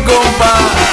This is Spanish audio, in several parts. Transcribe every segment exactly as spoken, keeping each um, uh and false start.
compa.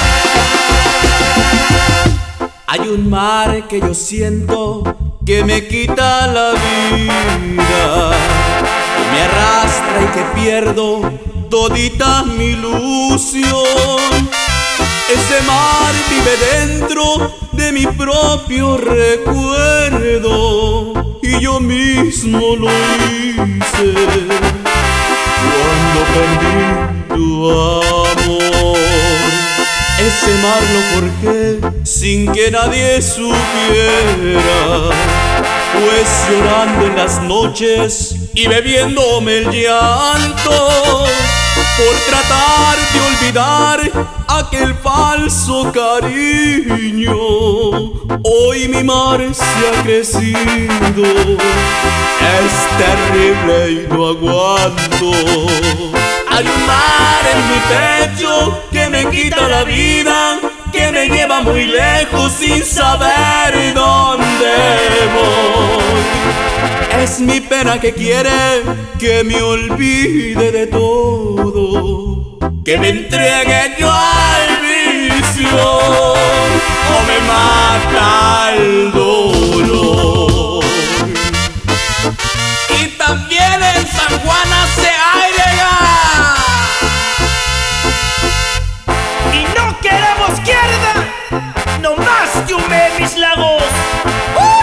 Hay un mar que yo siento que me quita la vida, que me arrastra y que pierdo todita mi ilusión. Ese mar vive dentro de mi propio recuerdo y yo mismo lo hice cuando perdí tu amor. Ese mar lo forjé sin que nadie supiera, pues llorando en las noches y bebiéndome el llanto por tratar de olvidar aquel falso cariño. Hoy mi mar se ha crecido, es terrible y no aguanto. Hay un mar en mi pecho que me quita la vida, que me lleva muy lejos sin saber dónde voy. Es mi pena que quiere que me olvide de todo, que me entregue yo al vicio o me mata el dolor. Y también en San Juan hace aire ya. Y no queremos izquierda, no más que un mis lagos. ¡Uh!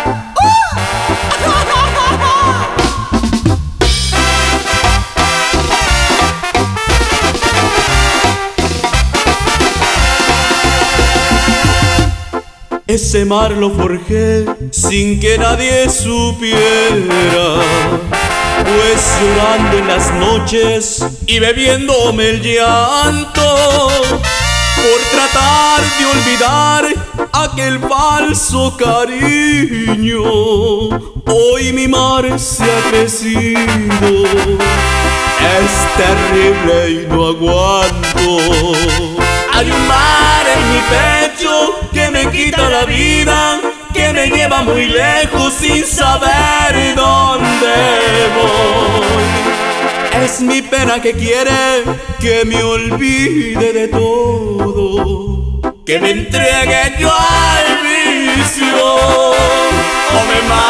Ese mar lo forjé sin que nadie supiera, pues llorando en las noches y bebiéndome el llanto por tratar de olvidar aquel falso cariño. Hoy mi mar se ha crecido, es terrible y no aguanto. Hay un mar en mi pecho que me quita la vida, que me lleva muy lejos sin saber dónde voy. Es mi pena que quiere que me olvide de todo, que me entregue yo al vicio o me mate